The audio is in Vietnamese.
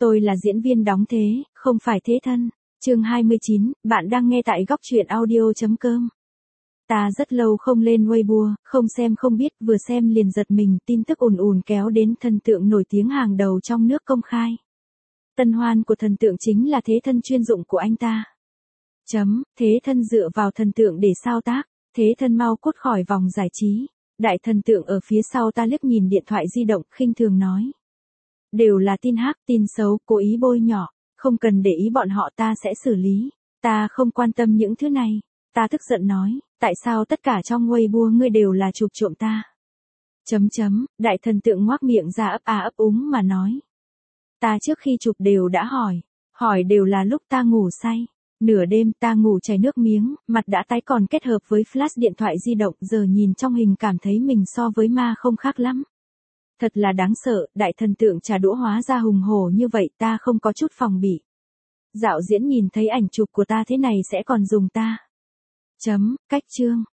Tôi là diễn viên đóng thế, không phải thế thân. Chương 29, bạn đang nghe tại góc truyện audio.com. Ta rất lâu không lên Weibo, không xem không biết, vừa xem liền giật mình, tin tức ùn ùn kéo đến thần tượng nổi tiếng hàng đầu trong nước công khai. Tân hoan của thần tượng chính là thế thân chuyên dụng của anh ta. Thế thân dựa vào thần tượng để sao tác, thế thân mau cút khỏi vòng giải trí. Đại thần tượng ở phía sau ta liếc nhìn điện thoại di động, khinh thường nói. Đều là tin hắc, tin xấu, cố ý bôi nhỏ, không cần để ý bọn họ, ta sẽ xử lý. Ta không quan tâm những thứ này. Ta tức giận nói, tại sao tất cả trong Weibo ngươi đều là chụp trộm ta? Đại thần tượng ngoác miệng ra ấp úng mà nói. Ta trước khi chụp đều đã hỏi đều là lúc ta ngủ say. Nửa đêm ta ngủ chảy nước miếng, mặt đã tái còn kết hợp với flash điện thoại di động, giờ nhìn trong hình cảm thấy mình so với ma không khác lắm. Thật là đáng sợ, đại thần tượng trả đũa hóa ra hùng hổ như vậy, ta không có chút phòng bị. Dạo diễn nhìn thấy ảnh chụp của ta thế này sẽ còn dùng ta. Cách chương.